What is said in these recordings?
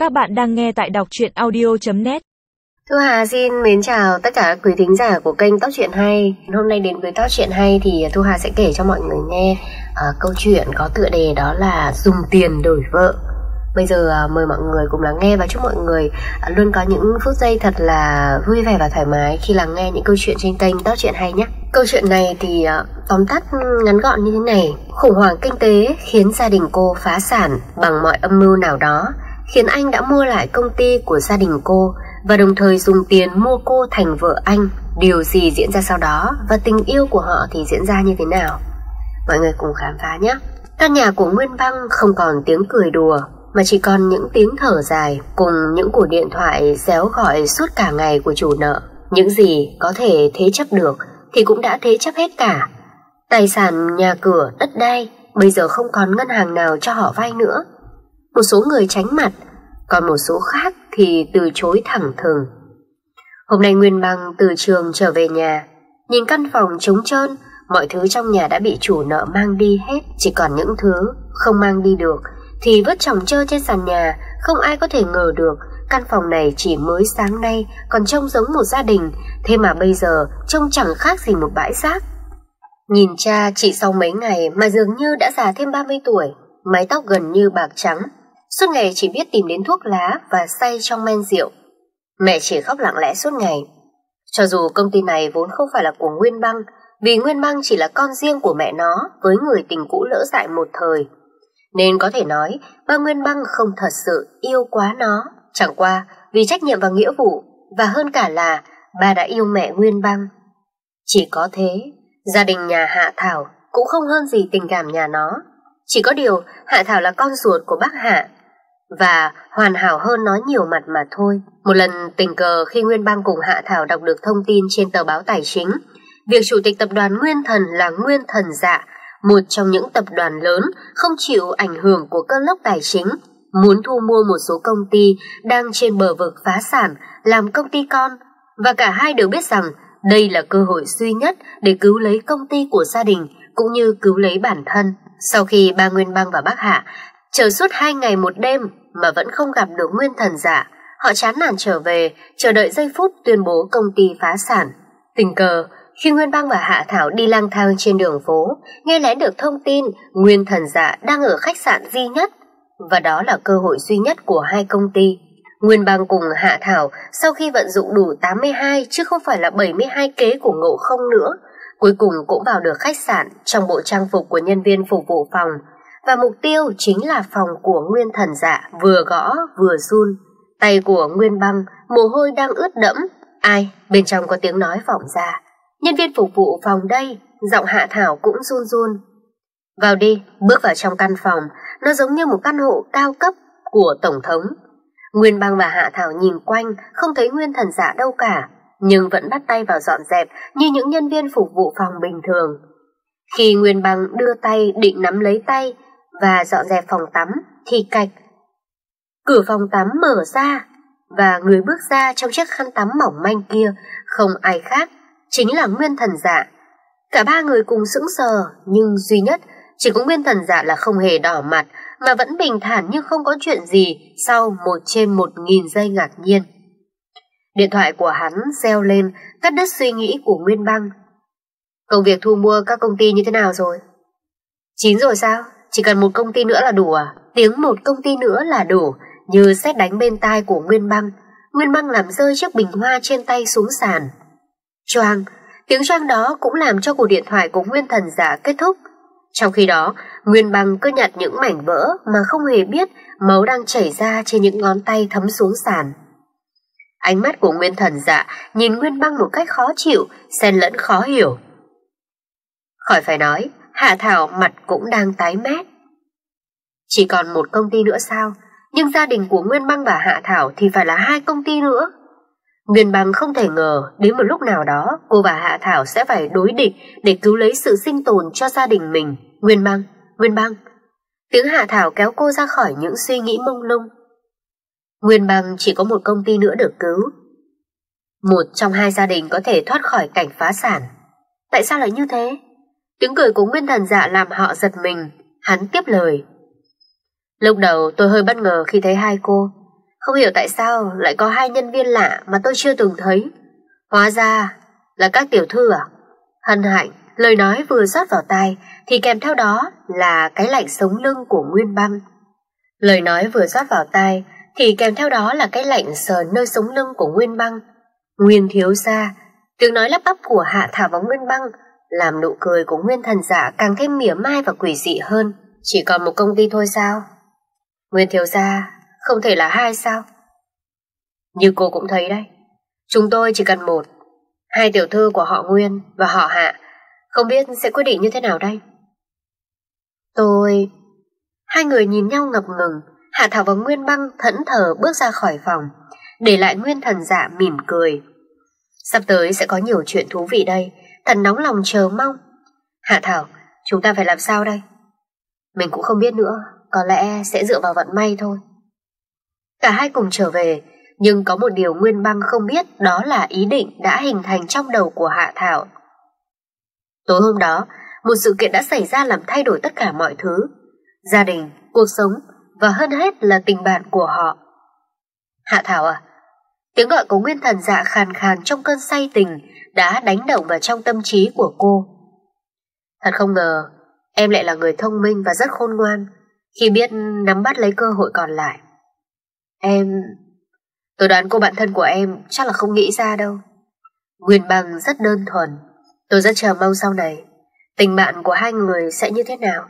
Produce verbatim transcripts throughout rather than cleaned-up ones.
Các bạn đang nghe tại đọc truyện audio chấm net. Thu Hà xin mến chào tất cả quý thính giả của kênh Tóc Chuyện Hay. Hôm nay đến với Tóc Chuyện Hay thì Thu Hà sẽ kể cho mọi người nghe uh, câu chuyện có tựa đề đó là dùng tiền đổi vợ. Bây giờ uh, mời mọi người cùng lắng nghe và chúc mọi người uh, luôn có những phút giây thật là vui vẻ và thoải mái khi lắng nghe những câu chuyện trên kênh Tóc Chuyện Hay nhé. Câu chuyện này thì uh, tóm tắt ngắn gọn như thế này. Khủng hoảng kinh tế khiến gia đình cô phá sản bằng mọi âm mưu nào đó, khiến anh đã mua lại công ty của gia đình cô và đồng thời dùng tiền mua cô thành vợ anh. Điều gì diễn ra sau đó và tình yêu của họ thì diễn ra như thế nào? Mọi người cùng khám phá nhé. Căn nhà của Nguyên Băng không còn tiếng cười đùa mà chỉ còn những tiếng thở dài cùng những cuộc điện thoại réo gọi suốt cả ngày của chủ nợ. Những gì có thể thế chấp được thì cũng đã thế chấp hết cả. Tài sản, nhà cửa, đất đai bây giờ không còn ngân hàng nào cho họ vay nữa. Một số người tránh mặt, còn một số khác thì từ chối thẳng thừng. Hôm nay Nguyên Băng từ trường trở về nhà, nhìn căn phòng trống trơn, mọi thứ trong nhà đã bị chủ nợ mang đi hết, chỉ còn những thứ không mang đi được thì vứt chồng chơ trên sàn nhà. Không ai có thể ngờ được căn phòng này chỉ mới sáng nay còn trông giống một gia đình, thế mà bây giờ trông chẳng khác gì một bãi rác. Nhìn cha chỉ sau mấy ngày mà dường như đã già thêm ba mươi tuổi, mái tóc gần như bạc trắng, suốt ngày chỉ biết tìm đến thuốc lá và say trong men rượu. Mẹ chỉ khóc lặng lẽ suốt ngày. Cho dù công ty này vốn không phải là của Nguyên Băng, vì Nguyên Băng chỉ là con riêng của mẹ nó với người tình cũ lỡ dại một thời, nên có thể nói ba Nguyên Băng không thật sự yêu quá nó, chẳng qua vì trách nhiệm và nghĩa vụ, và hơn cả là ba đã yêu mẹ Nguyên Băng. Chỉ có thế, gia đình nhà Hạ Thảo cũng không hơn gì tình cảm nhà nó. Chỉ có điều Hạ Thảo là con ruột của bác Hạ và hoàn hảo hơn nó nhiều mặt mà thôi. Một lần tình cờ khi Nguyên Băng cùng Hạ Thảo đọc được thông tin trên tờ báo tài chính, việc chủ tịch tập đoàn Nguyên Thần là Nguyên Thần Dạ, một trong những tập đoàn lớn không chịu ảnh hưởng của cơn lốc tài chính, muốn thu mua một số công ty đang trên bờ vực phá sản làm công ty con, và cả hai đều biết rằng đây là cơ hội duy nhất để cứu lấy công ty của gia đình cũng như cứu lấy bản thân. Sau khi ba Nguyên Băng và bác Hạ chờ suốt hai ngày một đêm mà vẫn không gặp được Nguyên Thần Dạ, họ chán nản trở về, chờ đợi giây phút tuyên bố công ty phá sản. Tình cờ, khi Nguyên Băng và Hạ Thảo đi lang thang trên đường phố, nghe lén được thông tin Nguyên Thần Dạ đang ở khách sạn duy nhất, và đó là cơ hội duy nhất của hai công ty. Nguyên Băng cùng Hạ Thảo sau khi vận dụng đủ tám mươi hai chứ không phải là bảy mươi hai kế của Ngộ Không nữa, cuối cùng cũng vào được khách sạn trong bộ trang phục của nhân viên phục vụ phòng, và mục tiêu chính là phòng của Nguyên Thần Dạ. Vừa gõ vừa run, tay của Nguyên Băng mồ hôi đang ướt đẫm. Ai? Bên trong có tiếng nói vọng ra. Nhân viên phục vụ phòng đây. Giọng Hạ Thảo cũng run run. Vào đi. Bước vào trong căn phòng, nó giống như một căn hộ cao cấp của tổng thống. Nguyên Băng và Hạ Thảo nhìn quanh không thấy Nguyên Thần Dạ đâu cả, nhưng vẫn bắt tay vào dọn dẹp như những nhân viên phục vụ phòng bình thường. Khi Nguyên Băng đưa tay định nắm lấy tay và dọn dẹp phòng tắm thì cạch, cửa phòng tắm mở ra và người bước ra trong chiếc khăn tắm mỏng manh kia không ai khác, chính là Nguyên Thần Dạ. Cả ba người cùng sững sờ, nhưng duy nhất chỉ có Nguyên Thần Dạ là không hề đỏ mặt mà vẫn bình thản như không có chuyện gì sau một trên một nghìn giây ngạc nhiên. Điện thoại của hắn reo lên cắt đứt suy nghĩ của Nguyên Băng. Công việc thu mua các công ty như thế nào rồi? Chín rồi sao? Chỉ cần một công ty nữa là đủ à? Tiếng một công ty nữa là đủ như sét đánh bên tai của Nguyên Băng. Nguyên Băng làm rơi chiếc bình hoa trên tay xuống sàn. Choang, tiếng choang đó cũng làm cho cuộc điện thoại của Nguyên Thần Dạ kết thúc. Trong khi đó, Nguyên Băng cứ nhặt những mảnh vỡ mà không hề biết máu đang chảy ra trên những ngón tay thấm xuống sàn. Ánh mắt của Nguyên Thần Dạ nhìn Nguyên Băng một cách khó chịu, xen lẫn khó hiểu. Khỏi phải nói, Hạ Thảo mặt cũng đang tái mét. Chỉ còn một công ty nữa sao? Nhưng gia đình của Nguyên Băng và Hạ Thảo thì phải là hai công ty nữa. Nguyên Băng không thể ngờ đến một lúc nào đó cô và Hạ Thảo sẽ phải đối địch để cứu lấy sự sinh tồn cho gia đình mình. Nguyên Băng, Nguyên Băng. Tiếng Hạ Thảo kéo cô ra khỏi những suy nghĩ mông lung. Nguyên Băng chỉ có một công ty nữa được cứu. Một trong hai gia đình có thể thoát khỏi cảnh phá sản. Tại sao lại như thế? Tiếng cười của Nguyên Thần Dạ làm họ giật mình. Hắn tiếp lời. Lúc đầu tôi hơi bất ngờ khi thấy hai cô. Không hiểu tại sao lại có hai nhân viên lạ mà tôi chưa từng thấy. Hóa ra là các tiểu thư à? Hân hạnh, lời nói vừa rót vào tai thì kèm theo đó là cái lạnh sống lưng của Nguyên Băng. Lời nói vừa rót vào tai thì kèm theo đó là cái lạnh sờ nơi sống lưng của Nguyên Băng. Nguyên thiếu gia, tiếng nói lắp bắp của Hạ Thảo và Nguyên Băng làm nụ cười của Nguyên Thần Dạ càng thêm mỉa mai và quỷ dị hơn. Chỉ còn một công ty thôi sao? Nguyên thiếu gia, không thể là hai sao? Như cô cũng thấy đấy, chúng tôi chỉ cần một. Hai tiểu thư của họ Nguyên và họ Hạ không biết sẽ quyết định như thế nào đây? Tôi... Hai người nhìn nhau ngập ngừng. Hạ Thảo và Nguyên Băng thẫn thờ bước ra khỏi phòng, để lại Nguyên Thần Dạ mỉm cười. Sắp tới sẽ có nhiều chuyện thú vị đây, thật nóng lòng chờ mong. Hạ Thảo, chúng ta phải làm sao đây? Mình cũng không biết nữa, có lẽ sẽ dựa vào vận may thôi. Cả hai cùng trở về, nhưng có một điều Nguyên Băng không biết, đó là ý định đã hình thành trong đầu của Hạ Thảo. Tối hôm đó, một sự kiện đã xảy ra làm thay đổi tất cả mọi thứ. Gia đình, cuộc sống và hơn hết là tình bạn của họ. Hạ Thảo à? Tiếng gọi của Nguyên Thần Dạ khàn khàn trong cơn say tình đã đánh động vào trong tâm trí của cô. Thật không ngờ, em lại là người thông minh và rất khôn ngoan khi biết nắm bắt lấy cơ hội còn lại. Em... Tôi đoán cô bạn thân của em chắc là không nghĩ ra đâu. Nguyên Băng rất đơn thuần. Tôi rất chờ mong sau này tình bạn của hai người sẽ như thế nào.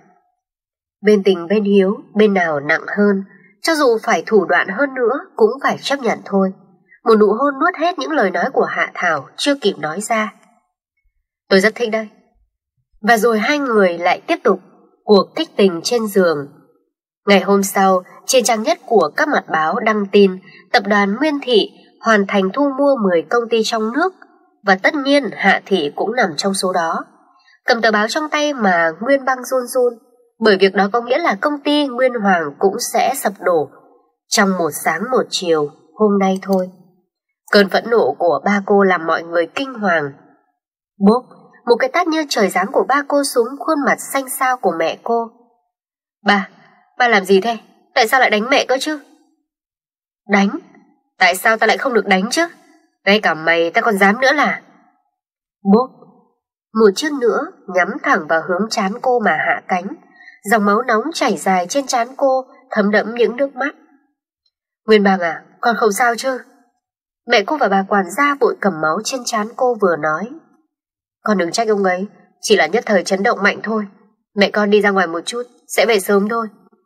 Bên tình bên hiếu, bên nào nặng hơn, cho dù phải thủ đoạn hơn nữa cũng phải chấp nhận thôi. Một nụ hôn nuốt hết những lời nói của Hạ Thảo chưa kịp nói ra. Tôi rất thích đây. Và rồi hai người lại tiếp tục cuộc thích tình trên giường. Ngày hôm sau, trên trang nhất của các mặt báo đăng tin tập đoàn Nguyên Thị hoàn thành thu mua mười công ty trong nước, và tất nhiên Hạ Thị cũng nằm trong số đó. Cầm tờ báo trong tay mà Nguyên Băng run run, bởi việc đó có nghĩa là công ty Nguyên Hoàng cũng sẽ sập đổ trong một sáng một chiều hôm nay thôi. Cơn phẫn nộ của ba cô làm mọi người kinh hoàng. Bốp, một cái tát như trời giáng của ba cô xuống khuôn mặt xanh xao của mẹ cô. Ba, ba làm gì thế? Tại sao lại đánh mẹ cơ chứ? Đánh? Tại sao ta lại không được đánh chứ? Ngay cả mày ta còn dám nữa là... Bốp, một chiếc nữa nhắm thẳng vào hướng trán cô mà hạ cánh. Dòng máu nóng chảy dài trên trán cô, thấm đẫm những nước mắt. Nguyên Băng à, con không sao chứ? Mẹ cô và bà quản gia vội cầm máu trên trán cô vừa nói. Con đừng trách ông ấy, chỉ là nhất thời chấn động mạnh thôi. Mẹ con đi ra ngoài một chút, sẽ về sớm thôi.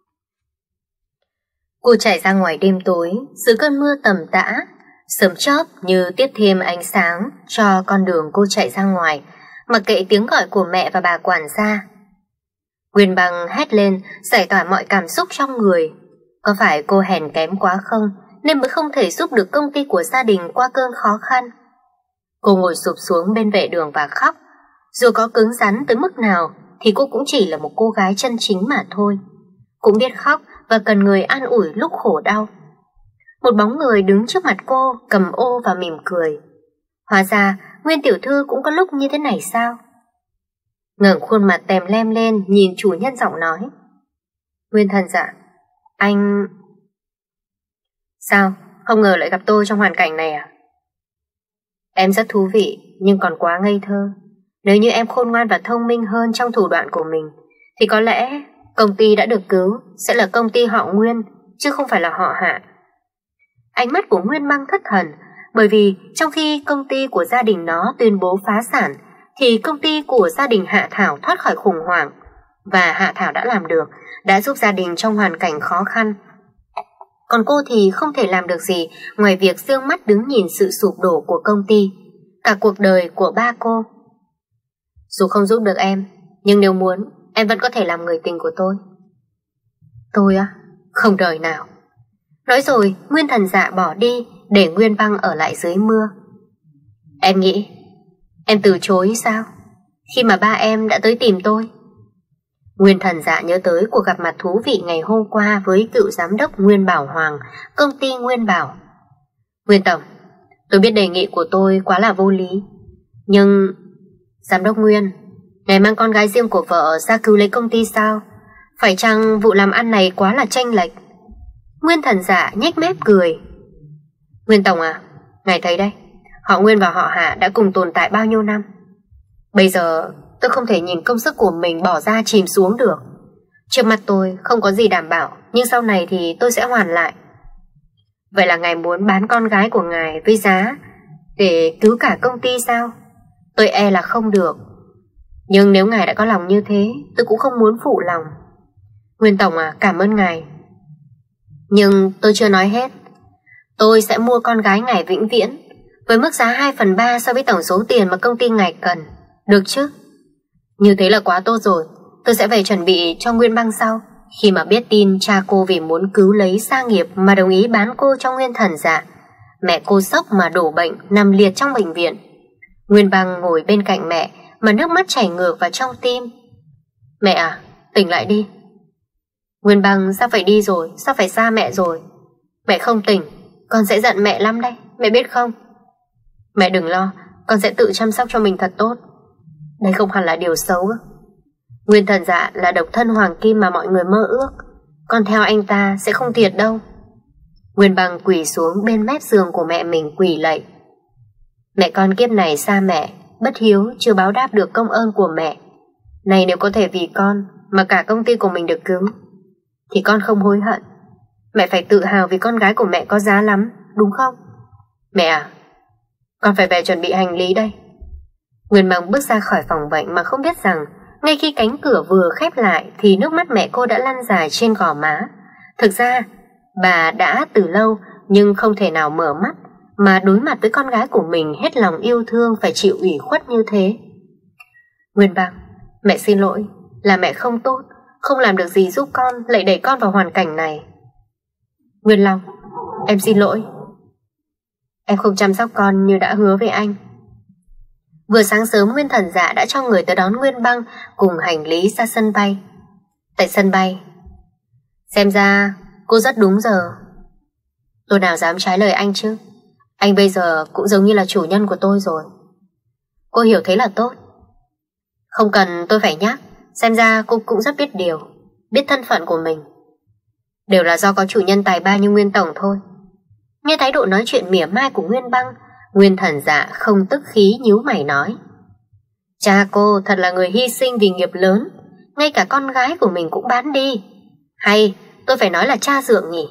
Cô chạy ra ngoài đêm tối, dưới cơn mưa tầm tã. Sớm chóp như tiếp thêm ánh sáng cho con đường cô chạy ra ngoài, mặc kệ tiếng gọi của mẹ và bà quản gia. Nguyên Băng hét lên, giải tỏa mọi cảm xúc trong người. Có phải cô hèn kém quá không, nên mới không thể giúp được công ty của gia đình qua cơn khó khăn? Cô ngồi sụp xuống bên vệ đường và khóc. Dù có cứng rắn tới mức nào thì cô cũng chỉ là một cô gái chân chính mà thôi. Cũng biết khóc và cần người an ủi lúc khổ đau. Một bóng người đứng trước mặt cô, cầm ô và mỉm cười. Hóa ra Nguyên tiểu thư cũng có lúc như thế này sao? Ngẩng khuôn mặt tèm lem lên, nhìn chủ nhân giọng nói. Nguyên Thần Dạ, anh... Sao? Không ngờ lại gặp tôi trong hoàn cảnh này à? Em rất thú vị, nhưng còn quá ngây thơ. Nếu như em khôn ngoan và thông minh hơn trong thủ đoạn của mình, thì có lẽ công ty đã được cứu sẽ là công ty họ Nguyên, chứ không phải là họ Hạ. Ánh mắt của Nguyên Băng thất thần, bởi vì trong khi công ty của gia đình nó tuyên bố phá sản, thì công ty của gia đình Hạ Thảo thoát khỏi khủng hoảng. Và Hạ Thảo đã làm được, đã giúp gia đình trong hoàn cảnh khó khăn. Còn cô thì không thể làm được gì ngoài việc dương mắt đứng nhìn sự sụp đổ của công ty, cả cuộc đời của ba cô. Dù không giúp được em, nhưng nếu muốn, em vẫn có thể làm người tình của tôi. Tôi á? Không đời nào. Nói rồi, Nguyên Thần Dạ bỏ đi, để Nguyên Băng ở lại dưới mưa. Em nghĩ em từ chối sao, khi mà ba em đã tới tìm tôi? Nguyên Thần Dạ nhớ tới cuộc gặp mặt thú vị ngày hôm qua với cựu giám đốc Nguyên Bảo Hoàng, công ty Nguyên Bảo. Nguyên Tổng, tôi biết đề nghị của tôi quá là vô lý, nhưng... Giám đốc Nguyên, ngài mang con gái riêng của vợ ra cứu lấy công ty sao? Phải chăng vụ làm ăn này quá là chênh lệch? Nguyên Thần Dạ nhếch mép cười. Nguyên Tổng à, ngài thấy đấy, họ Nguyên và họ Hạ đã cùng tồn tại bao nhiêu năm. Bây giờ tôi không thể nhìn công sức của mình bỏ ra chìm xuống được. Trước mặt tôi không có gì đảm bảo, nhưng sau này thì tôi sẽ hoàn lại. Vậy là ngài muốn bán con gái của ngài với giá để cứu cả công ty sao? Tôi e là không được. Nhưng nếu ngài đã có lòng như thế, tôi cũng không muốn phụ lòng. Nguyên Tổng à, cảm ơn ngài. Nhưng tôi chưa nói hết. Tôi sẽ mua con gái ngài vĩnh viễn với mức giá hai phần ba so với tổng số tiền mà công ty ngài cần. Được chứ? Như thế là quá tốt rồi. Tôi sẽ về chuẩn bị cho Nguyên Băng sau. Khi mà biết tin cha cô vì muốn cứu lấy gia nghiệp mà đồng ý bán cô cho Nguyên Thần Dạ, mẹ cô sốc mà đổ bệnh, nằm liệt trong bệnh viện. Nguyên Băng ngồi bên cạnh mẹ mà nước mắt chảy ngược vào trong tim. Mẹ à, tỉnh lại đi. Nguyên Băng, sao phải đi rồi? Sao phải xa mẹ rồi? Mẹ không tỉnh, con sẽ giận mẹ lắm đây, mẹ biết không? Mẹ đừng lo, con sẽ tự chăm sóc cho mình thật tốt. Đây không hẳn là điều xấu. Nguyên Thần Dạ là độc thân hoàng kim mà mọi người mơ ước. Con theo anh ta sẽ không thiệt đâu. Nguyên Băng quỳ xuống bên mép giường của mẹ mình quỳ lạy. Mẹ con kiếp này xa mẹ, bất hiếu, chưa báo đáp được công ơn của mẹ. Này nếu có thể vì con mà cả công ty của mình được cứu, thì con không hối hận. Mẹ phải tự hào vì con gái của mẹ có giá lắm, đúng không? Mẹ à, con phải về chuẩn bị hành lý đây. Nguyên Băng bước ra khỏi phòng bệnh mà không biết rằng ngay khi cánh cửa vừa khép lại thì nước mắt mẹ cô đã lăn dài trên gò má. Thực ra bà đã từ lâu nhưng không thể nào mở mắt mà đối mặt với con gái của mình hết lòng yêu thương phải chịu ủy khuất như thế. Nguyên Băng, mẹ xin lỗi, là mẹ không tốt, không làm được gì giúp con, lại đẩy con vào hoàn cảnh này. Nguyên Long, em xin lỗi. Em không chăm sóc con như đã hứa với anh. Vừa sáng sớm Nguyên Thần Dạ đã cho người tới đón Nguyên Băng cùng hành lý ra sân bay. Tại sân bay, xem ra cô rất đúng giờ. Tôi nào dám trái lời anh chứ. Anh bây giờ cũng giống như là chủ nhân của tôi rồi. Cô hiểu thế là tốt. Không cần tôi phải nhắc, xem ra cô cũng rất biết điều, biết thân phận của mình. Đều là do có chủ nhân tài ba như Nguyên Tổng thôi. Nghe thái độ nói chuyện mỉa mai của Nguyên Băng, Nguyên Thần Dạ không tức khí nhíu mày nói. Cha cô thật là người hy sinh vì nghiệp lớn, ngay cả con gái của mình cũng bán đi. Hay tôi phải nói là cha dượng nhỉ?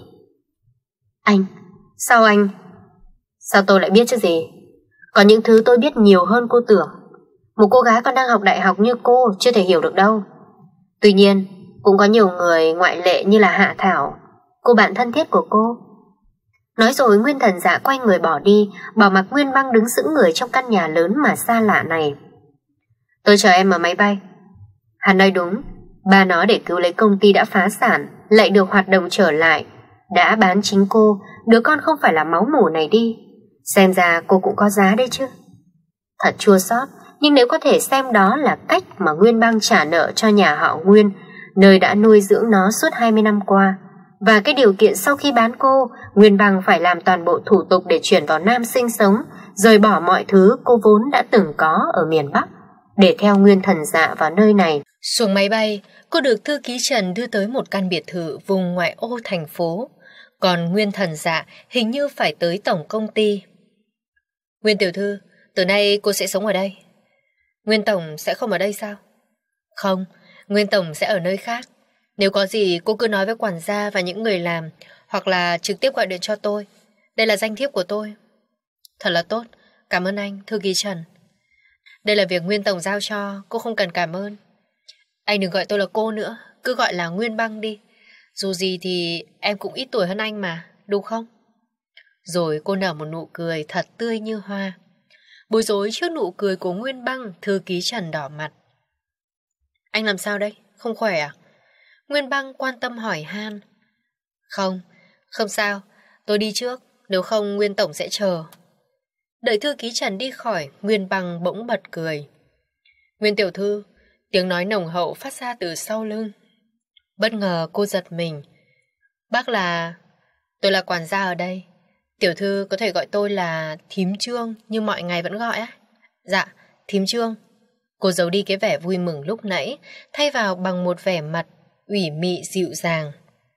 Anh, sao anh? Sao tôi lại biết chứ gì? Có những thứ tôi biết nhiều hơn cô tưởng. Một cô gái còn đang học đại học như cô chưa thể hiểu được đâu. Tuy nhiên cũng có nhiều người ngoại lệ như là Hạ Thảo, cô bạn thân thiết của cô. Nói rồi Nguyên Thần Dạ quay người bỏ đi, bỏ mặc Nguyên Băng đứng sững người trong căn nhà lớn mà xa lạ này. Tôi chờ em ở máy bay. Hắn nói đúng, ba nó để cứu lấy công ty đã phá sản lại được hoạt động trở lại, đã bán chính cô, đứa con không phải là máu mủ này đi. Xem ra cô cũng có giá đấy chứ. Thật chua xót, nhưng nếu có thể xem đó là cách mà Nguyên Băng trả nợ cho nhà họ Nguyên, nơi đã nuôi dưỡng nó suốt hai mươi năm qua, và cái điều kiện sau khi bán cô, Nguyên Băng phải làm toàn bộ thủ tục để chuyển vào Nam sinh sống, rời bỏ mọi thứ cô vốn đã từng có ở miền Bắc, để theo Nguyên Thần Dạ vào nơi này. Xuống máy bay, cô được thư ký Trần đưa tới một căn biệt thự vùng ngoại ô thành phố, còn Nguyên Thần Dạ hình như phải tới tổng công ty. Nguyên tiểu thư, từ nay cô sẽ sống ở đây. Nguyên Tổng sẽ không ở đây sao? Không, Nguyên Tổng sẽ ở nơi khác. Nếu có gì cô cứ nói với quản gia và những người làm, hoặc là trực tiếp gọi điện cho tôi. Đây là danh thiếp của tôi. Thật là tốt, cảm ơn anh, thư ký Trần. Đây là việc Nguyên Tổng giao cho, cô không cần cảm ơn. Anh đừng gọi tôi là cô nữa, cứ gọi là Nguyên Băng đi. Dù gì thì em cũng ít tuổi hơn anh mà, đúng không? Rồi cô nở một nụ cười thật tươi như hoa. Bối rối trước nụ cười của Nguyên Băng, thư ký Trần đỏ mặt. Anh làm sao đây? Không khỏe à? Nguyên Băng quan tâm hỏi han. Không, không sao, tôi đi trước, nếu không Nguyên Tổng sẽ chờ. Đợi thư ký Trần đi khỏi, Nguyên Băng bỗng bật cười. Nguyên tiểu thư, tiếng nói nồng hậu phát ra từ sau lưng. Bất ngờ cô giật mình. Bác là... Tôi là quản gia ở đây. Tiểu thư có thể gọi tôi là Thím Trương như mọi ngày vẫn gọi á. Dạ, Thím Trương. Cô giấu đi cái vẻ vui mừng lúc nãy, thay vào bằng một vẻ mặt ủy mị dịu dàng.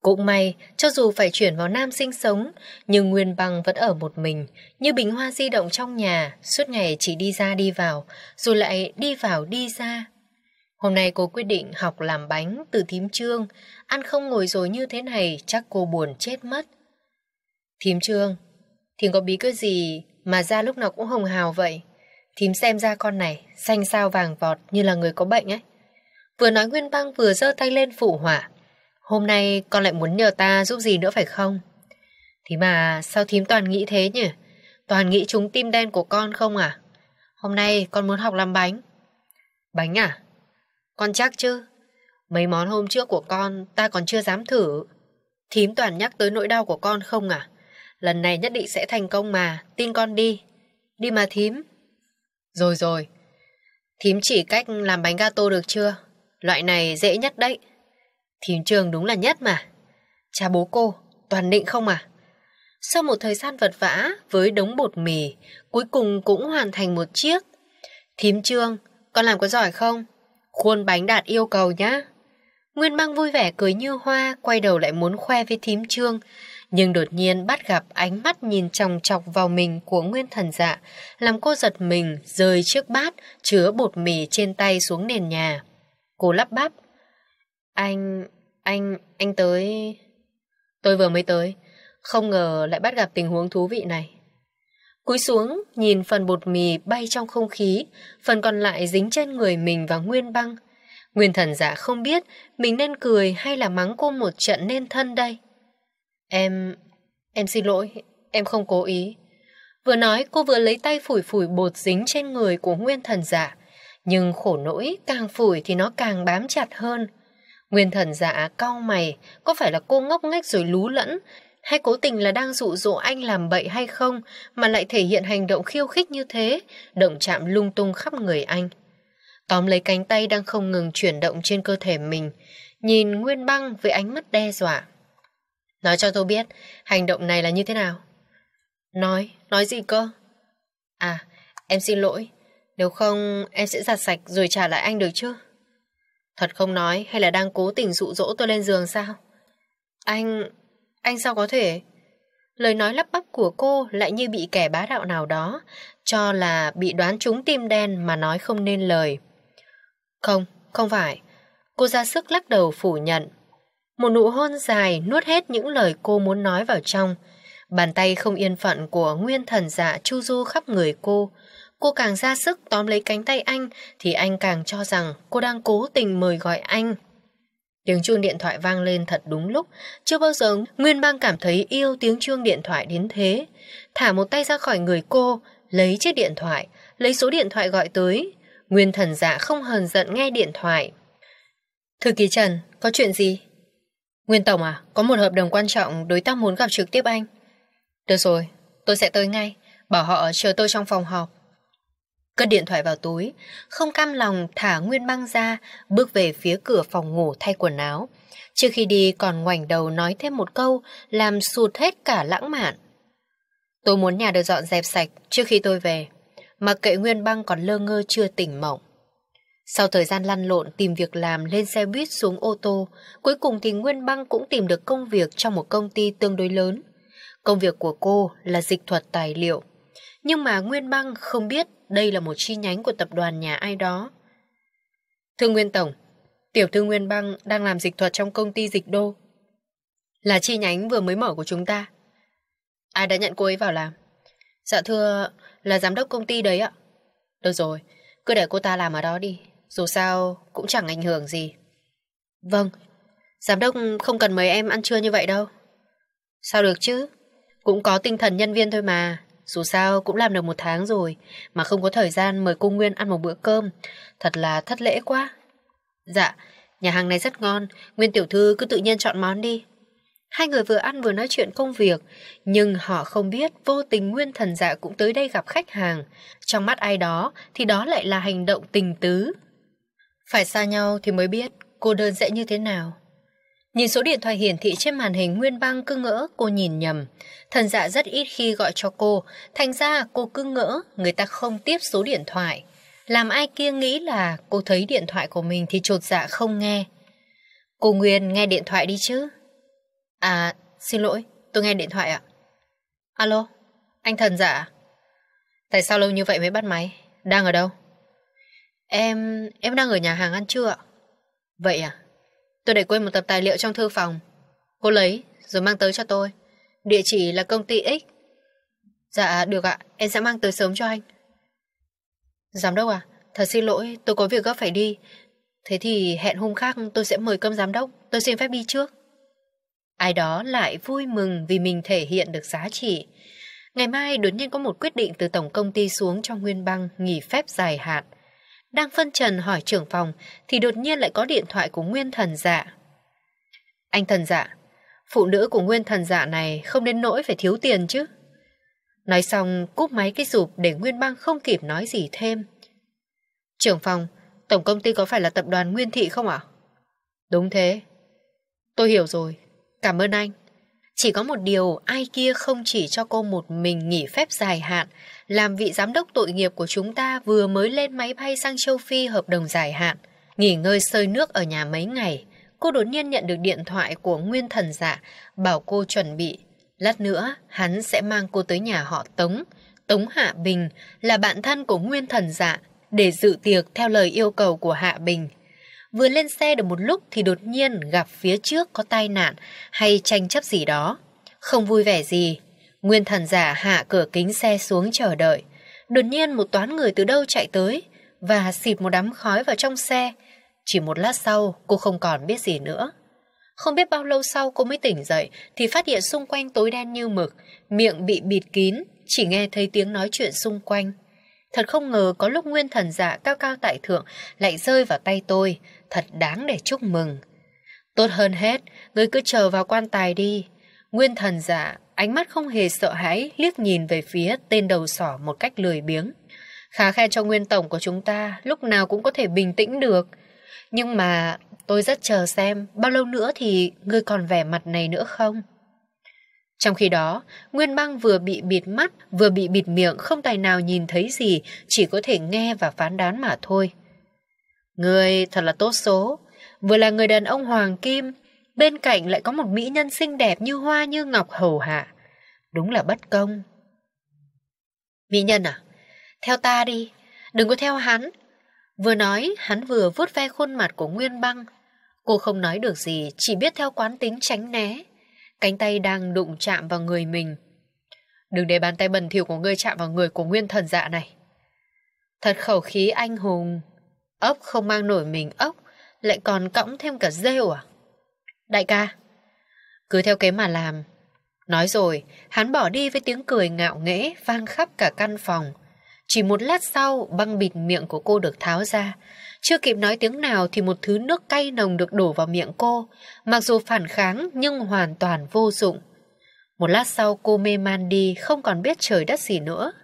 Cũng may, cho dù phải chuyển vào Nam sinh sống, nhưng Nguyên Băng vẫn ở một mình, như bình hoa di động trong nhà, suốt ngày chỉ đi ra đi vào, rồi lại đi vào đi ra. Hôm nay cô quyết định học làm bánh từ thím Trương, ăn không ngồi rồi như thế này chắc cô buồn chết mất. Thím Trương, thím có bí quyết gì mà da lúc nào cũng hồng hào vậy? Thím xem da con này, xanh xao vàng vọt như là người có bệnh ấy. Vừa nói Nguyên Băng vừa giơ tay lên phụ họa. Hôm nay con lại muốn nhờ ta giúp gì nữa phải không? Thím mà sao thím toàn nghĩ thế nhỉ? Toàn nghĩ trúng tim đen của con không à? Hôm nay con muốn học làm bánh. Bánh à? Con chắc chứ? Mấy món hôm trước của con ta còn chưa dám thử. Thím toàn nhắc tới nỗi đau của con không à? Lần này nhất định sẽ thành công mà, tin con đi. Đi mà thím. Rồi rồi. Thím chỉ cách làm bánh gato được chưa? Loại này dễ nhất đấy. Thím Trương đúng là nhất mà. Cha bố cô, toàn định không à? Sau một thời gian vật vã với đống bột mì, cuối cùng cũng hoàn thành một chiếc. Thím Trương, con làm có giỏi không? Khuôn bánh đạt yêu cầu nhá. Nguyên Băng vui vẻ cười như hoa, quay đầu lại muốn khoe với thím Trương, nhưng đột nhiên bắt gặp ánh mắt nhìn chòng chọc vào mình của Nguyên Thần Dạ, làm cô giật mình rơi chiếc bát chứa bột mì trên tay xuống nền nhà. Cô lắp bắp. Anh... anh... anh tới... Tôi vừa mới tới, không ngờ lại bắt gặp tình huống thú vị này. Cúi xuống, nhìn phần bột mì bay trong không khí, phần còn lại dính trên người mình và Nguyên Băng. Nguyên Thần Dạ không biết mình nên cười hay là mắng cô một trận nên thân đây. Em... em xin lỗi, em không cố ý. Vừa nói cô vừa lấy tay phủi phủi bột dính trên người của Nguyên Thần Dạ. Nhưng khổ nỗi, càng phủi thì nó càng bám chặt hơn. Nguyên Thần Dạ cau mày, có phải là cô ngốc nghếch rồi lú lẫn, hay cố tình là đang dụ dỗ anh làm bậy hay không, mà lại thể hiện hành động khiêu khích như thế, động chạm lung tung khắp người anh. Tóm lấy cánh tay đang không ngừng chuyển động trên cơ thể mình, nhìn Nguyên Băng với ánh mắt đe dọa. Nói cho tôi biết, hành động này là như thế nào? Nói, nói gì cơ? À, em xin lỗi, nếu không em sẽ giặt sạch rồi trả lại anh được chứ? Thật không nói hay là đang cố tình dụ dỗ tôi lên giường sao? Anh... anh sao có thể? Lời nói lắp bắp của cô lại như bị kẻ bá đạo nào đó cho là bị đoán trúng tim đen mà nói không nên lời. Không, không phải. Cô ra sức lắc đầu phủ nhận. Một nụ hôn dài nuốt hết những lời cô muốn nói vào trong. Bàn tay không yên phận của Nguyên Thần Dạ chu du khắp người cô. Cô càng ra sức tóm lấy cánh tay anh thì anh càng cho rằng cô đang cố tình mời gọi anh. Tiếng chuông điện thoại vang lên thật đúng lúc. Chưa bao giờ Nguyên Băng cảm thấy yêu tiếng chuông điện thoại đến thế. Thả một tay ra khỏi người cô, lấy chiếc điện thoại, lấy số điện thoại gọi tới. Nguyên Thần Dạ không hờn giận nghe điện thoại. Thư ký Trần, có chuyện gì? Nguyên Tổng à, có một hợp đồng quan trọng, đối tác muốn gặp trực tiếp anh. Được rồi, tôi sẽ tới ngay. Bảo họ chờ tôi trong phòng họp. Cất điện thoại vào túi, không cam lòng thả Nguyên Băng ra, bước về phía cửa phòng ngủ thay quần áo. Trước khi đi còn ngoảnh đầu nói thêm một câu, làm sụt hết cả lãng mạn. Tôi muốn nhà được dọn dẹp sạch trước khi tôi về, mặc kệ Nguyên Băng còn lơ ngơ chưa tỉnh mộng. Sau thời gian lăn lộn tìm việc làm, lên xe buýt xuống ô tô, cuối cùng thì Nguyên Băng cũng tìm được công việc trong một công ty tương đối lớn. Công việc của cô là dịch thuật tài liệu. Nhưng mà Nguyên Băng không biết đây là một chi nhánh của tập đoàn nhà ai đó. Thưa Nguyên Tổng, tiểu thư Nguyên Băng đang làm dịch thuật trong công ty Dịch Đô. Là chi nhánh vừa mới mở của chúng ta. Ai đã nhận cô ấy vào làm? Dạ thưa, là giám đốc công ty đấy ạ. Được rồi, cứ để cô ta làm ở đó đi. Dù sao cũng chẳng ảnh hưởng gì. Vâng, giám đốc không cần mời em ăn trưa như vậy đâu. Sao được chứ? Cũng có tinh thần nhân viên thôi mà. Dù sao cũng làm được một tháng rồi mà không có thời gian mời cô Nguyên ăn một bữa cơm. Thật là thất lễ quá. Dạ, nhà hàng này rất ngon. Nguyên tiểu thư cứ tự nhiên chọn món đi. Hai người vừa ăn vừa nói chuyện công việc. Nhưng họ không biết vô tình Nguyên Thần Dạ cũng tới đây gặp khách hàng. Trong mắt ai đó thì đó lại là hành động tình tứ. Phải xa nhau thì mới biết cô đơn sẽ như thế nào. Nhìn số điện thoại hiển thị trên màn hình, Nguyên Băng cứ ngỡ cô nhìn nhầm. Thần Dạ rất ít khi gọi cho cô, thành ra cô cứ ngỡ người ta không tiếp số điện thoại. Làm ai kia nghĩ là cô thấy điện thoại của mình thì chột dạ không nghe. Cô Nguyên nghe điện thoại đi chứ. À, xin lỗi, tôi nghe điện thoại ạ. Alo, anh Thần Dạ à? Tại sao lâu như vậy mới bắt máy? Đang ở đâu? Em, em đang ở nhà hàng ăn trưa ạ. Vậy à? Tôi để quên một tập tài liệu trong thư phòng. Cô lấy, rồi mang tới cho tôi. Địa chỉ là công ty X. Dạ, được ạ, em sẽ mang tới sớm cho anh. Giám đốc à, thật xin lỗi, tôi có việc gấp phải đi. Thế thì hẹn hôm khác tôi sẽ mời cơm giám đốc. Tôi xin phép đi trước. Ai đó lại vui mừng vì mình thể hiện được giá trị. Ngày mai đột nhiên có một quyết định từ tổng công ty xuống cho Nguyên Băng nghỉ phép dài hạn. Đang phân trần hỏi trưởng phòng thì đột nhiên lại có điện thoại của Nguyên Thần Dạ. Anh Thần Dạ, phụ nữ của Nguyên Thần Dạ này không đến nỗi phải thiếu tiền chứ. Nói xong cúp máy cái rụp để Nguyên Băng không kịp nói gì thêm. Trưởng phòng, tổng công ty có phải là tập đoàn Nguyên Thị không ạ? Đúng thế. Tôi hiểu rồi, cảm ơn anh. Chỉ có một điều, ai kia không chỉ cho cô một mình nghỉ phép dài hạn, làm vị giám đốc tội nghiệp của chúng ta vừa mới lên máy bay sang châu Phi hợp đồng dài hạn, nghỉ ngơi sơi nước ở nhà mấy ngày. Cô đột nhiên nhận được điện thoại của Nguyên Thần Dạ, bảo cô chuẩn bị. Lát nữa, hắn sẽ mang cô tới nhà họ Tống. Tống Hạ Bình là bạn thân của Nguyên Thần Dạ để dự tiệc theo lời yêu cầu của Hạ Bình. Vừa lên xe được một lúc thì đột nhiên gặp phía trước có tai nạn hay tranh chấp gì đó. Không vui vẻ gì, Nguyên Thần Dạ hạ cửa kính xe xuống chờ đợi. Đột nhiên một toán người từ đâu chạy tới và xịt một đám khói vào trong xe. Chỉ một lát sau cô không còn biết gì nữa. Không biết bao lâu sau cô mới tỉnh dậy thì phát hiện xung quanh tối đen như mực, miệng bị bịt kín, chỉ nghe thấy tiếng nói chuyện xung quanh. Thật không ngờ có lúc Nguyên Thần Dạ cao cao tại thượng lại rơi vào tay tôi, thật đáng để chúc mừng. Tốt hơn hết, ngươi cứ chờ vào quan tài đi. Nguyên Thần Dạ ánh mắt không hề sợ hãi liếc nhìn về phía tên đầu sỏ một cách lười biếng. Khá khen cho Nguyên Tổng của chúng ta, lúc nào cũng có thể bình tĩnh được. Nhưng mà tôi rất chờ xem bao lâu nữa thì ngươi còn vẻ mặt này nữa không? Trong khi đó, Nguyên Băng vừa bị bịt mắt, vừa bị bịt miệng, không tài nào nhìn thấy gì, chỉ có thể nghe và phán đoán mà thôi. Ngươi thật là tốt số, vừa là người đàn ông hoàng kim, bên cạnh lại có một mỹ nhân xinh đẹp như hoa như ngọc hầu hạ. Đúng là bất công. Mỹ nhân à? Theo ta đi, đừng có theo hắn. Vừa nói, hắn vừa vuốt ve khuôn mặt của Nguyên Băng. Cô không nói được gì, chỉ biết theo quán tính tránh né. Cánh tay đang đụng chạm vào người mình. Đừng để bàn tay bẩn thỉu của ngươi chạm vào người của Nguyên Thần Dạ này. Thật khẩu khí anh hùng. Ốc không mang nổi mình ốc, lại còn cõng thêm cả rêu à? Đại ca, cứ theo kế mà làm. Nói rồi, hắn bỏ đi với tiếng cười ngạo nghễ vang khắp cả căn phòng. Chỉ một lát sau, băng bịt miệng của cô được tháo ra. Chưa kịp nói tiếng nào thì một thứ nước cay nồng được đổ vào miệng cô. Mặc dù phản kháng nhưng hoàn toàn vô dụng. Một lát sau cô mê man đi, không còn biết trời đất gì nữa.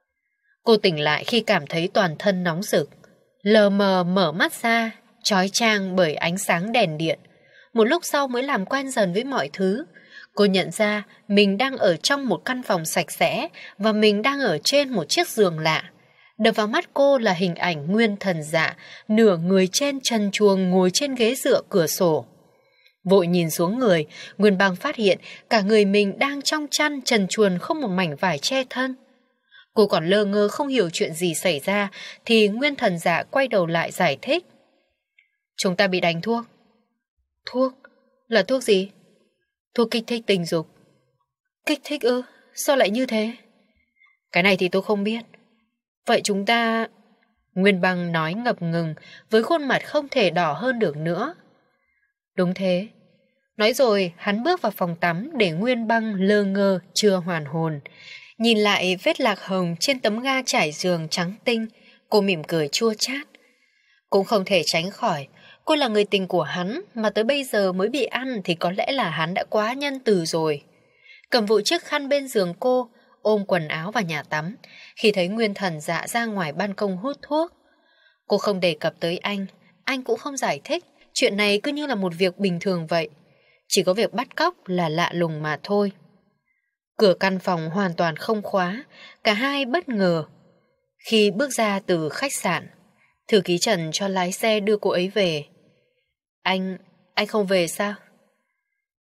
Cô tỉnh lại khi cảm thấy toàn thân nóng rực. Lờ mờ mở mắt ra, chói chang bởi ánh sáng đèn điện. Một lúc sau mới làm quen dần với mọi thứ. Cô nhận ra mình đang ở trong một căn phòng sạch sẽ và mình đang ở trên một chiếc giường lạ. Đập vào mắt cô là hình ảnh Nguyên Thần Dạ, nửa người trên trần truồng ngồi trên ghế dựa cửa sổ. Vội nhìn xuống người, Nguyên Băng phát hiện cả người mình đang trong chăn trần truồng không một mảnh vải che thân. Cô còn lơ ngơ không hiểu chuyện gì xảy ra thì Nguyên Thần Dạ quay đầu lại giải thích. Chúng ta bị đánh thuốc. Thuốc? Là thuốc gì? Thuốc kích thích tình dục. Kích thích ư? Sao lại như thế? Cái này thì tôi không biết. Vậy chúng ta... Nguyên Băng nói ngập ngừng với khuôn mặt không thể đỏ hơn được nữa. Đúng thế. Nói rồi hắn bước vào phòng tắm để Nguyên Băng lơ ngơ chưa hoàn hồn. Nhìn lại vết lạc hồng trên tấm ga trải giường trắng tinh, cô mỉm cười chua chát. Cũng không thể tránh khỏi, cô là người tình của hắn mà tới bây giờ mới bị ăn thì có lẽ là hắn đã quá nhân từ rồi. Cầm vội chiếc khăn bên giường cô, ôm quần áo vào nhà tắm, khi thấy Nguyên Thần Dạ ra ngoài ban công hút thuốc. Cô không đề cập tới anh, anh cũng không giải thích, chuyện này cứ như là một việc bình thường vậy. Chỉ có việc bắt cóc là lạ lùng mà thôi. Cửa căn phòng hoàn toàn không khóa, cả hai bất ngờ. Khi bước ra từ khách sạn, thư ký Trần cho lái xe đưa cô ấy về. Anh, anh không về sao?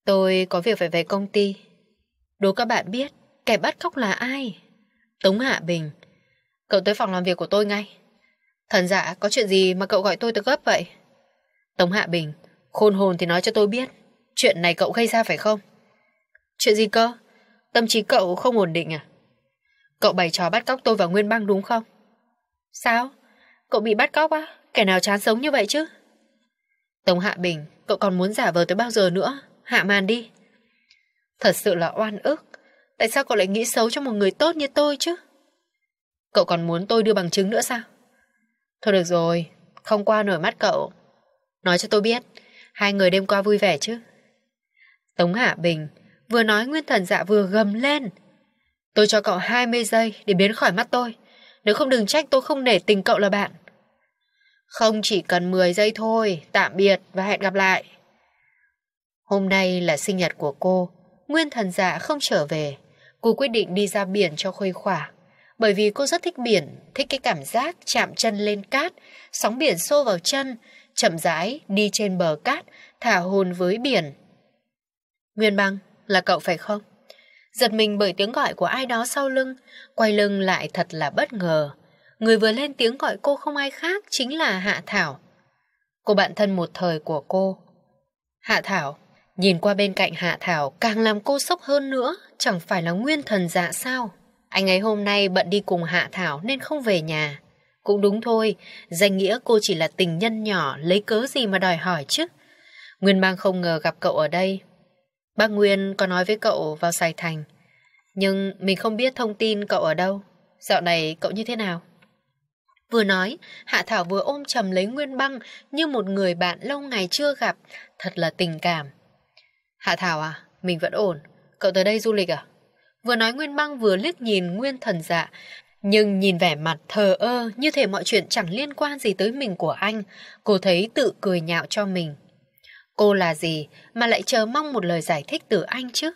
Tôi có việc phải về công ty. Đố các bạn biết kẻ bắt cóc là ai? Tống Hạ Bình. Cậu tới phòng làm việc của tôi ngay. Thần Dạ, có chuyện gì mà cậu gọi tôi từ gấp vậy? Tống Hạ Bình. Khôn hồn thì nói cho tôi biết. Chuyện này cậu gây ra phải không? Chuyện gì cơ? Tâm trí cậu không ổn định à? Cậu bày trò bắt cóc tôi và Nguyên Băng đúng không? Sao? Cậu bị bắt cóc á? Kẻ nào chán sống như vậy chứ? Tống Hạ Bình. Cậu còn muốn giả vờ tới bao giờ nữa? Hạ màn đi. Thật sự là oan ức. Tại sao cậu lại nghĩ xấu cho một người tốt như tôi chứ? Cậu còn muốn tôi đưa bằng chứng nữa sao? Thôi được rồi, không qua nổi mắt cậu. Nói cho tôi biết, hai người đêm qua vui vẻ chứ? Tống Hạ Bình. Vừa nói Nguyên Thần Dạ vừa gầm lên. Tôi cho cậu hai mươi giây để biến khỏi mắt tôi. Nếu không đừng trách tôi không nể tình cậu là bạn. Không, chỉ cần mười giây thôi. Tạm biệt và hẹn gặp lại. Hôm nay là sinh nhật của cô. Nguyên Thần Dạ không trở về. Cô quyết định đi ra biển cho khuây khỏa. Bởi vì cô rất thích biển, thích cái cảm giác chạm chân lên cát, sóng biển xô vào chân, chậm rãi đi trên bờ cát, thả hồn với biển. Nguyên Băng, là cậu phải không? Giật mình bởi tiếng gọi của ai đó sau lưng, quay lưng lại thật là bất ngờ. Người vừa lên tiếng gọi cô không ai khác, chính là Hạ Thảo. Cô bạn thân một thời của cô. Hạ Thảo. Nhìn qua bên cạnh Hạ Thảo càng làm cô sốc hơn nữa. Chẳng phải là Nguyên Thần Dạ sao? Anh ấy hôm nay bận đi cùng Hạ Thảo nên không về nhà. Cũng đúng thôi, danh nghĩa cô chỉ là tình nhân nhỏ, lấy cớ gì mà đòi hỏi chứ. Nguyên Bang không ngờ gặp cậu ở đây. Bác Nguyên có nói với cậu vào Sài Thành, nhưng mình không biết thông tin cậu ở đâu. Dạo này cậu như thế nào? Vừa nói, Hạ Thảo vừa ôm chầm lấy Nguyên Băng như một người bạn lâu ngày chưa gặp, thật là tình cảm. Hạ Thảo à, mình vẫn ổn. Cậu tới đây du lịch à? Vừa nói Nguyên Băng vừa liếc nhìn Nguyên Thần Dạ, nhưng nhìn vẻ mặt thờ ơ như thể mọi chuyện chẳng liên quan gì tới mình của anh, cô thấy tự cười nhạo cho mình. Cô là gì mà lại chờ mong một lời giải thích từ anh chứ?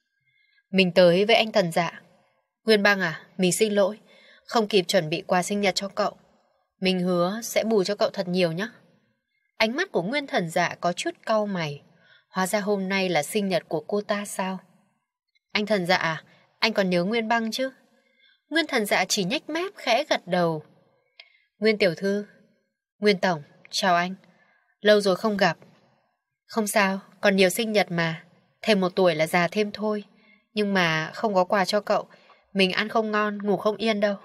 Mình tới với anh Thần Dạ. Nguyên Băng à, mình xin lỗi, không kịp chuẩn bị quà sinh nhật cho cậu. Mình hứa sẽ bù cho cậu thật nhiều nhé. Ánh mắt của Nguyên Thần Dạ có chút cau mày. Hóa ra hôm nay là sinh nhật của cô ta sao? Anh Thần Dạ à, anh còn nhớ Nguyên Băng chứ? Nguyên Thần Dạ chỉ nhếch mép khẽ gật đầu. Nguyên tiểu thư, Nguyên tổng, chào anh. Lâu rồi không gặp. Không sao, còn nhiều sinh nhật mà. Thêm một tuổi là già thêm thôi. Nhưng mà không có quà cho cậu. Mình ăn không ngon, ngủ không yên đâu.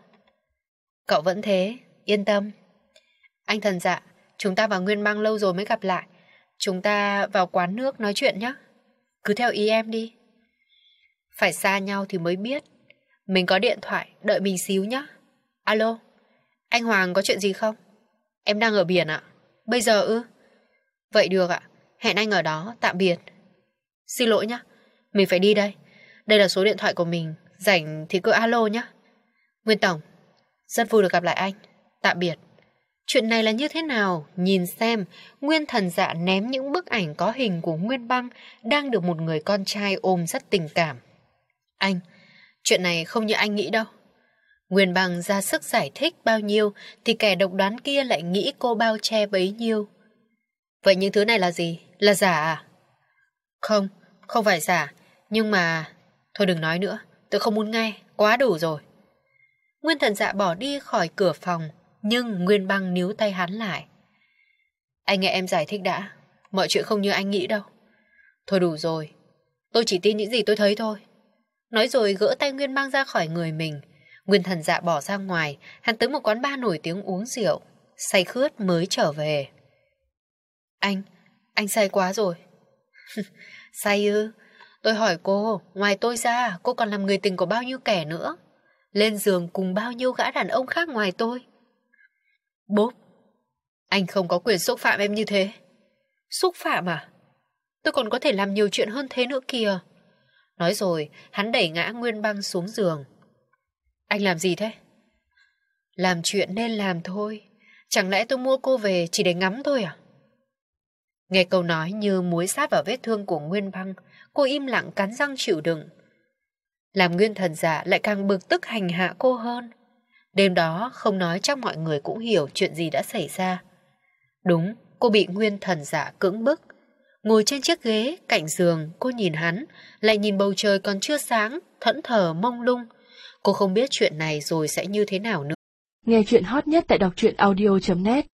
Cậu vẫn thế, yên tâm. Anh Thần Dạ, chúng ta vào Nguyên Băng lâu rồi mới gặp lại. Chúng ta vào quán nước nói chuyện nhé. Cứ theo ý em đi. Phải xa nhau thì mới biết. Mình có điện thoại, đợi mình xíu nhé. Alo, anh Hoàng có chuyện gì không? Em đang ở biển ạ. Bây giờ ư? Vậy được ạ, hẹn anh ở đó, tạm biệt. Xin lỗi nhé, mình phải đi đây. Đây là số điện thoại của mình, rảnh thì cứ alo nhé. Nguyên tổng, rất vui được gặp lại anh. Tạm biệt. Chuyện này là như thế nào? Nhìn xem, Nguyên Thần Dạ ném những bức ảnh có hình của Nguyên Băng đang được một người con trai ôm rất tình cảm. Anh, chuyện này không như anh nghĩ đâu. Nguyên Băng ra sức giải thích bao nhiêu thì kẻ độc đoán kia lại nghĩ cô bao che bấy nhiêu. Vậy những thứ này là gì? Là giả à? Không, không phải giả. Nhưng mà... Thôi đừng nói nữa, tôi không muốn nghe, quá đủ rồi. Nguyên Thần Dạ bỏ đi khỏi cửa phòng, nhưng Nguyên Băng níu tay hắn lại. Anh nghe em giải thích đã, mọi chuyện không như anh nghĩ đâu. Thôi đủ rồi, tôi chỉ tin những gì tôi thấy thôi. Nói rồi gỡ tay Nguyên Băng ra khỏi người mình. Nguyên Thần Dạ bỏ ra ngoài, hắn tới một quán bar nổi tiếng uống rượu, say khướt mới trở về. Anh, anh say quá rồi. Say ư? Tôi hỏi cô, ngoài tôi ra, cô còn làm người tình của bao nhiêu kẻ nữa? Lên giường cùng bao nhiêu gã đàn ông khác ngoài tôi? Bốp, anh không có quyền xúc phạm em như thế. Xúc phạm à? Tôi còn có thể làm nhiều chuyện hơn thế nữa kìa. Nói rồi, hắn đẩy ngã Nguyên Băng xuống giường. Anh làm gì thế? Làm chuyện nên làm thôi. Chẳng lẽ tôi mua cô về chỉ để ngắm thôi à? Nghe câu nói như muối sát vào vết thương của Nguyên Băng, cô im lặng cắn răng chịu đựng. Làm Nguyên Thần Dạ lại càng bực tức hành hạ cô hơn. Đêm đó không nói chắc mọi người cũng hiểu chuyện gì đã xảy ra. Đúng, cô bị Nguyên Thần Dạ cưỡng bức. Ngồi trên chiếc ghế cạnh giường, cô nhìn hắn, lại nhìn bầu trời còn chưa sáng, thẫn thờ mông lung. Cô không biết chuyện này rồi sẽ như thế nào nữa. Nghe chuyện hot nhất tại đọc truyện audio chấm net